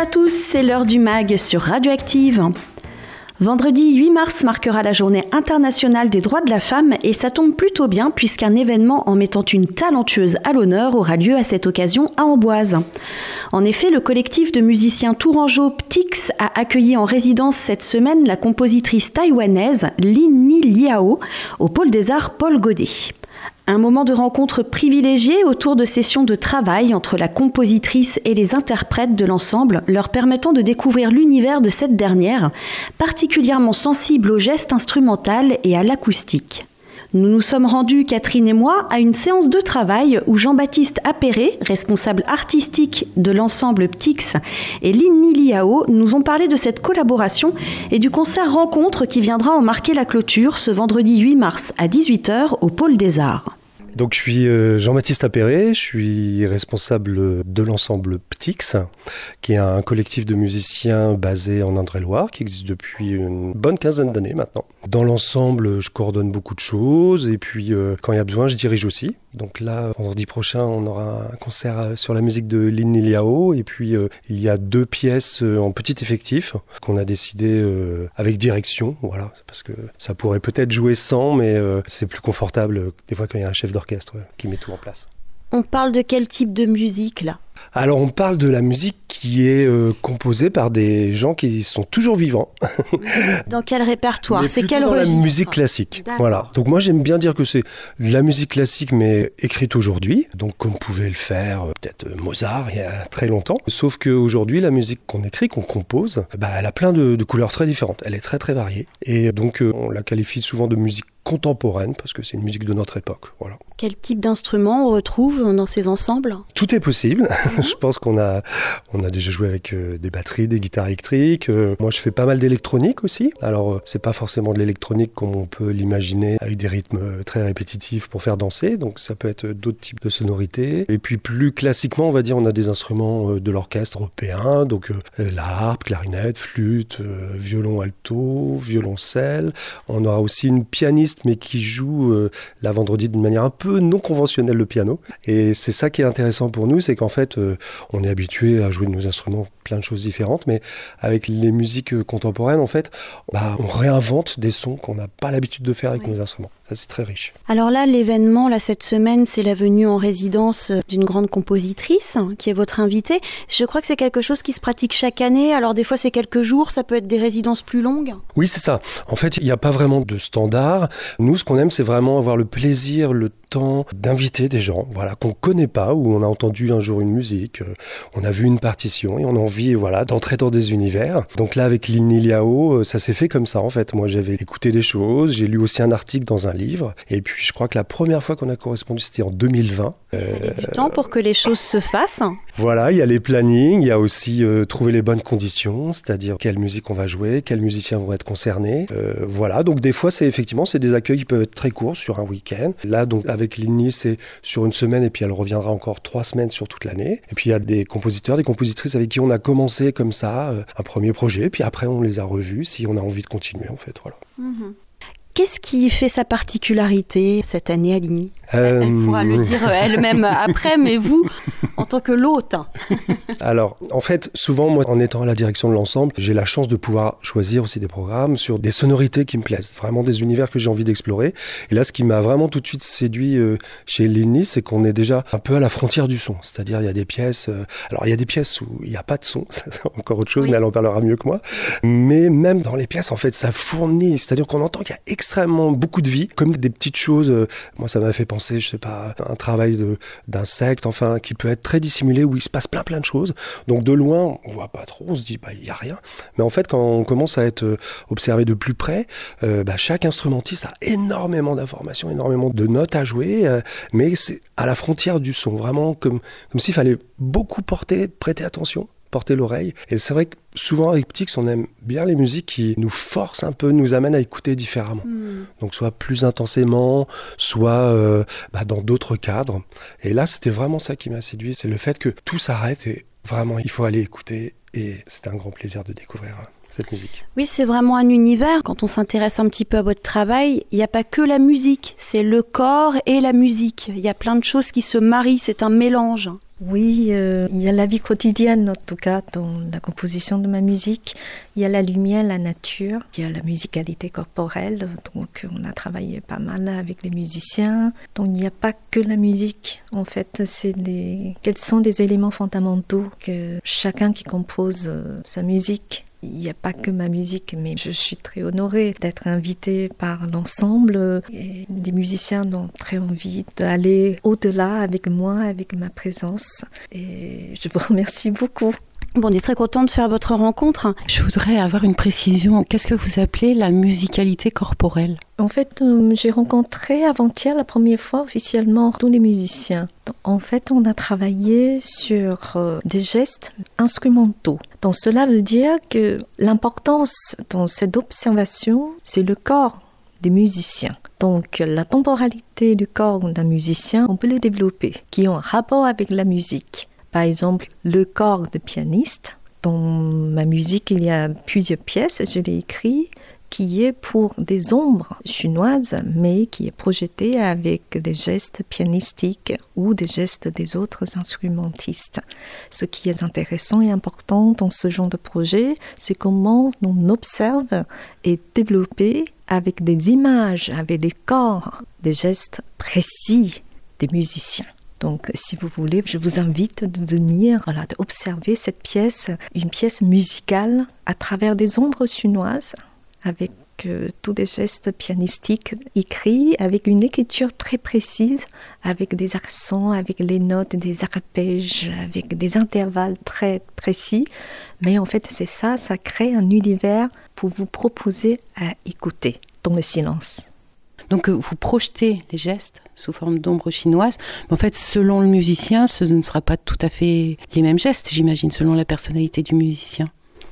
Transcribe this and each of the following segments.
à tous, c'est l'heure du MAG sur Radioactive. Vendredi 8 mars marquera la journée internationale des droits de la femme et ça tombe plutôt bien puisqu'un événement en mettant une talentueuse à l'honneur aura lieu à cette occasion à Amboise. En effet, le collectif de musiciens tourangeaux Ptix a accueilli en résidence cette semaine la compositrice taïwanaise Lin Ni Liao au pôle des arts Paul Godet. Un moment de rencontre privilégié autour de sessions de travail entre la compositrice et les interprètes de l'ensemble, leur permettant de découvrir l'univers de cette dernière, particulièrement sensible au geste instrumental et à l'acoustique. Nous nous sommes rendus, Catherine et moi, à une séance de travail où Jean-Baptiste Appéré, responsable artistique de l'ensemble Ptix, et Lin Ni Liao nous ont parlé de cette collaboration et du concert rencontre qui viendra en marquer la clôture ce vendredi 8 mars à 18h au Pôle des Arts. Donc je suis Jean-Baptiste Appéré, je suis responsable de l'ensemble Ptix, qui est un collectif de musiciens basé en Indre-et-Loire, qui existe depuis une bonne quinzaine d'années maintenant. Dans l'ensemble, je coordonne beaucoup de choses, et puis quand il y a besoin, je dirige aussi. Donc là, vendredi prochain, on aura un concert sur la musique de Lin Ni Liao, et puis il y a 2 pièces en petit effectif, qu'on a décidé avec direction, voilà, parce que ça pourrait peut-être jouer sans, mais c'est plus confortable des fois quand il y a un chef d'orchestre qui met tout en place. On parle de quel type de musique là ? Alors on parle de la musique qui est composée par des gens qui sont toujours vivants. Dans quel répertoire ? Mais c'est quel registre ? La musique classique. D'accord. Voilà. Donc moi j'aime bien dire que c'est de la musique classique mais écrite aujourd'hui. Donc comme pouvait le faire peut-être Mozart il y a très longtemps. Sauf qu'aujourd'hui la musique qu'on écrit, qu'on compose, elle a plein de couleurs très différentes. Elle est très très variée. Et donc on la qualifie souvent de musique contemporaine parce que c'est une musique de notre époque. Voilà. Quel type d'instrument on retrouve dans ces ensembles ? Tout est possible. Je pense qu'on a déjà joué avec des batteries, des guitares électriques. Moi, je fais pas mal d'électronique aussi. Alors, c'est pas forcément de l'électronique comme on peut l'imaginer avec des rythmes très répétitifs pour faire danser. Donc, ça peut être d'autres types de sonorités. Et puis, plus classiquement, on va dire, on a des instruments de l'orchestre européen. Donc, la harpe, clarinette, flûte, violon alto, violoncelle. On aura aussi une pianiste mais qui joue la vendredi d'une manière un peu non conventionnelle le piano. Et c'est ça qui est intéressant pour nous, c'est qu'en fait, on est habitué à jouer de nos instruments plein de choses différentes, mais avec les musiques contemporaines, en fait, on réinvente des sons qu'on n'a pas l'habitude de faire avec nos instruments. Ça, c'est très riche. Alors là, l'événement, cette semaine, c'est la venue en résidence d'une grande compositrice, qui est votre invitée. Je crois que c'est quelque chose qui se pratique chaque année. Alors des fois, c'est quelques jours, ça peut être des résidences plus longues. Oui, c'est ça. En fait, il n'y a pas vraiment de standard. Nous, ce qu'on aime, c'est vraiment avoir le plaisir, le temps d'inviter des gens, voilà, qu'on ne connaît pas, où on a entendu un jour une musique, on a vu une partition et on a envie, d'entrer dans des univers. Donc là, avec Lin Ni Liao, ça s'est fait comme ça, en fait. Moi, j'avais écouté des choses, j'ai lu aussi un article dans un livre, et puis je crois que la première fois qu'on a correspondu, c'était en 2020. Il fallait du temps pour que les choses se fassent. Voilà, il y a les plannings, il y a aussi trouver les bonnes conditions, c'est-à-dire quelle musique on va jouer, quels musiciens vont être concernés. Voilà, donc des fois, c'est des accueils qui peuvent être très courts sur un week-end. Là, donc, avec Lin Ni, c'est sur une semaine, et puis elle reviendra encore 3 semaines sur toute l'année. Et puis, il y a des compositeurs, des compositrices avec qui on a commencé comme ça, un premier projet, puis après, on les a revus si on a envie de continuer, en fait, voilà. Mm-hmm. Qu'est-ce qui fait sa particularité cette année à Lin Ni ? Elle pourra le dire elle-même après, mais vous, en tant que l'hôte. Alors, en fait, souvent, moi, en étant à la direction de l'ensemble, j'ai la chance de pouvoir choisir aussi des programmes sur des sonorités qui me plaisent, vraiment des univers que j'ai envie d'explorer. Et là, ce qui m'a vraiment tout de suite séduit chez Lin Ni, c'est qu'on est déjà un peu à la frontière du son. C'est-à-dire, il y a des pièces... alors, il y a des pièces où il n'y a pas de son, ça, c'est encore autre chose, oui. Mais elle en parlera mieux que moi. Mais même dans les pièces, en fait, ça fournit. C'est-à-dire qu'on entend qu'il y a extrêmement beaucoup de vie, comme des petites choses. Moi, ça m'a fait penser, je sais pas, un travail d'insectes, enfin, qui peut être très dissimulé, où il se passe plein de choses. Donc, de loin, on voit pas trop, on se dit, il y a rien. Mais en fait, quand on commence à être observé de plus près, chaque instrumentiste a énormément d'informations, énormément de notes à jouer, mais c'est à la frontière du son, vraiment comme s'il fallait beaucoup prêter attention, porter l'oreille. Et c'est vrai que souvent avec Ptix, on aime bien les musiques qui nous forcent un peu, nous amènent à écouter différemment. Donc soit plus intensément, soit dans d'autres cadres. Et là, c'était vraiment ça qui m'a séduit, c'est le fait que tout s'arrête et vraiment, il faut aller écouter. Et c'était un grand plaisir de découvrir cette musique. Oui, c'est vraiment un univers. Quand on s'intéresse un petit peu à votre travail, il n'y a pas que la musique, c'est le corps et la musique. Il y a plein de choses qui se marient, c'est un mélange. Oui, il y a la vie quotidienne, en tout cas, dans la composition de ma musique. Il y a la lumière, la nature, il y a la musicalité corporelle. Donc, on a travaillé pas mal avec les musiciens. Donc, il n'y a pas que la musique. En fait, quels sont les éléments fondamentaux que chacun qui compose sa musique. Il n'y a pas que ma musique, mais je suis très honorée d'être invitée par l'ensemble. Et des musiciens ont très envie d'aller au-delà avec moi, avec ma présence. Et je vous remercie beaucoup. Bon, on est très content de faire votre rencontre. Je voudrais avoir une précision. Qu'est-ce que vous appelez la musicalité corporelle ? En fait, j'ai rencontré avant-hier la première fois officiellement tous les musiciens. En fait, on a travaillé sur des gestes instrumentaux. Donc cela veut dire que l'importance dans cette observation, c'est le corps des musiciens. Donc la temporalité du corps d'un musicien, on peut le développer, qui ont un rapport avec la musique. Par exemple, le corps de pianiste. Dans ma musique, il y a plusieurs pièces, je l'ai écrit, qui est pour des ombres chinoises, mais qui est projetée avec des gestes pianistiques ou des gestes des autres instrumentistes. Ce qui est intéressant et important dans ce genre de projet, c'est comment on observe et développe avec des images, avec des corps, des gestes précis des musiciens. Donc, si vous voulez, je vous invite de venir d'observer cette pièce, une pièce musicale à travers des ombres chinoises, avec tous des gestes pianistiques écrits, avec une écriture très précise, avec des accents, avec les notes, des arpèges, avec des intervalles très précis. Mais en fait, c'est ça crée un univers pour vous proposer à écouter dans le silence. Donc vous projetez les gestes sous forme d'ombre chinoise, mais en fait selon le musicien, ce ne sera pas tout à fait les mêmes gestes, j'imagine, selon la personnalité du musicien.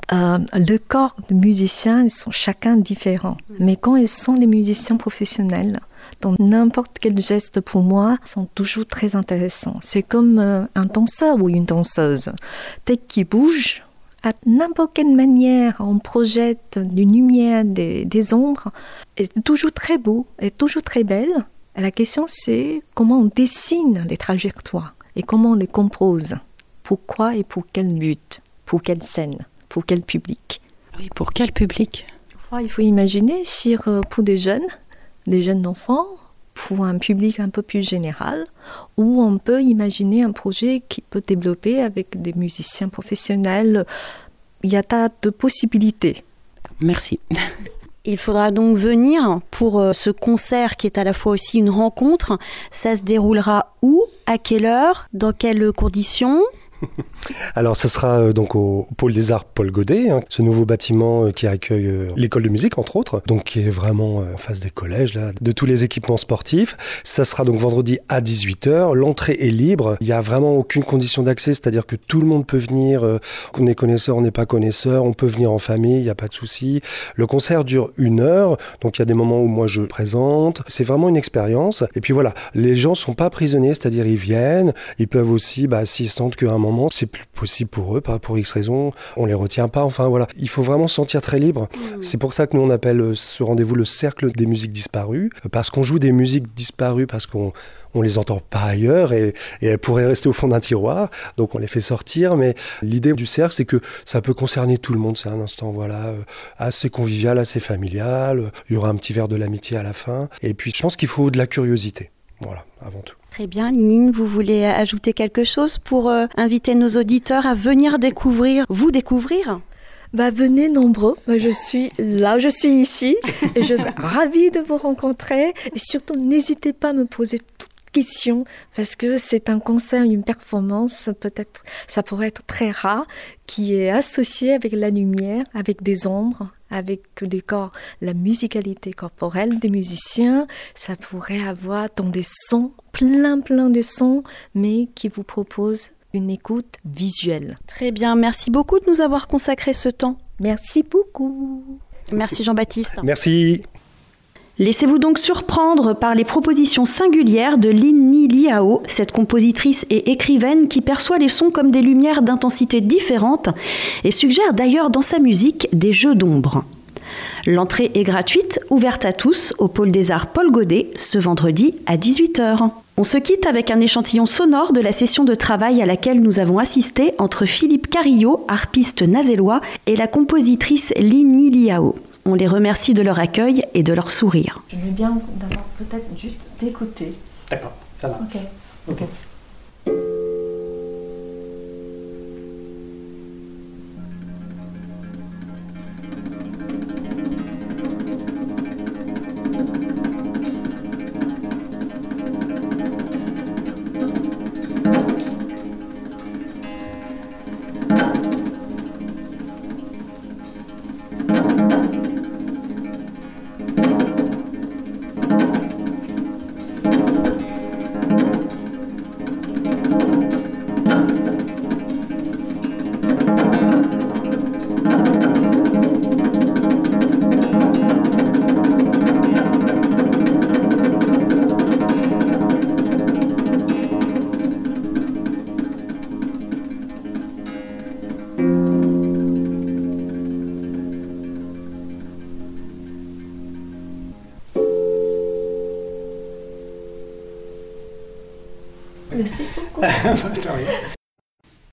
Le corps des musiciens, ils sont chacun différents, mais quand ils sont des musiciens professionnels, donc n'importe quel geste pour moi sont toujours très intéressants. C'est comme un danseur ou une danseuse, dès qu'il bouge, à n'importe quelle manière, on projette une lumière, des ombres, et c'est toujours très beau, et toujours très belle. Et la question, c'est comment on dessine les trajectoires et comment on les compose. Pourquoi et pour quel but, pour quelle scène, pour quel public. Oui, pour quel public ? Il faut imaginer pour des jeunes enfants, pour un public un peu plus général, ou on peut imaginer un projet qui peut développer avec des musiciens professionnels. Il y a tas de possibilités. Merci. Il faudra donc venir pour ce concert qui est à la fois aussi une rencontre. Ça se déroulera où ? À quelle heure ? Dans quelles conditions ? Alors, ça sera donc au Pôle des Arts Paul Godet, ce nouveau bâtiment qui accueille l'école de musique, entre autres, donc qui est vraiment en face des collèges, là, de tous les équipements sportifs. Ça sera donc vendredi à 18h. L'entrée est libre. Il n'y a vraiment aucune condition d'accès, c'est-à-dire que tout le monde peut venir, qu'on est connaisseur, on n'est pas connaisseur, on peut venir en famille, il n'y a pas de souci. Le concert dure 1 heure, donc il y a des moments où moi je présente. C'est vraiment une expérience. Et puis voilà, les gens ne sont pas prisonniers, c'est-à-dire ils viennent, ils peuvent aussi, s'ils sentent qu'à un moment, c'est plus possible pour eux, pas pour X raisons, on les retient pas, enfin voilà. Il faut vraiment se sentir très libre. C'est pour ça que nous on appelle ce rendez-vous le cercle des musiques disparues, parce qu'on joue des musiques disparues, parce qu'on les entend pas ailleurs et elles pourraient rester au fond d'un tiroir, donc on les fait sortir. Mais l'idée du cercle, c'est que ça peut concerner tout le monde. C'est un instant assez convivial, assez familial. Il y aura un petit verre de l'amitié à la fin. Et puis je pense qu'il faut de la curiosité, voilà, avant tout. Très bien, Linine, vous voulez ajouter quelque chose pour inviter nos auditeurs à venir vous découvrir ? Venez nombreux, je suis là, je suis ici, et je suis ravie de vous rencontrer, et surtout n'hésitez pas à me poser toutes questions, parce que c'est un concert, une performance, peut-être, ça pourrait être très rare, qui est associée avec la lumière, avec des ombres, avec des corps, la musicalité corporelle des musiciens, ça pourrait avoir dans des sons, plein de sons, mais qui vous proposent une écoute visuelle. Très bien, merci beaucoup de nous avoir consacré ce temps. Merci beaucoup. Merci Jean-Baptiste. Merci. Laissez-vous donc surprendre par les propositions singulières de Lin Ni Liao, cette compositrice et écrivaine qui perçoit les sons comme des lumières d'intensité différentes et suggère d'ailleurs dans sa musique des jeux d'ombre. L'entrée est gratuite, ouverte à tous, au Pôle des Arts Paul Godet, ce vendredi à 18h. On se quitte avec un échantillon sonore de la session de travail à laquelle nous avons assisté entre Philippe Carillot, harpiste nazellois, et la compositrice Lini Liao. On les remercie de leur accueil et de leur sourire. J'aimerais bien d'abord peut-être juste d'écouter. D'accord, ça va. Ok. Merci beaucoup.